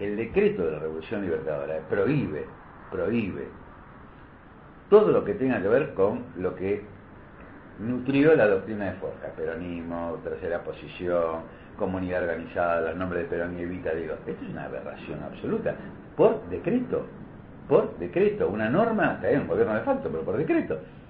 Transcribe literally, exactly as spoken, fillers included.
el decreto de la Revolución Libertadora prohíbe, prohíbe todo lo que tenga que ver con lo que nutrió la doctrina de Forja, peronismo, tercera posición, comunidad organizada, los nombres de Perón y Evita. Digo, esto es una aberración absoluta, por decreto, por decreto, una norma, está bien, un gobierno de facto, pero por decreto.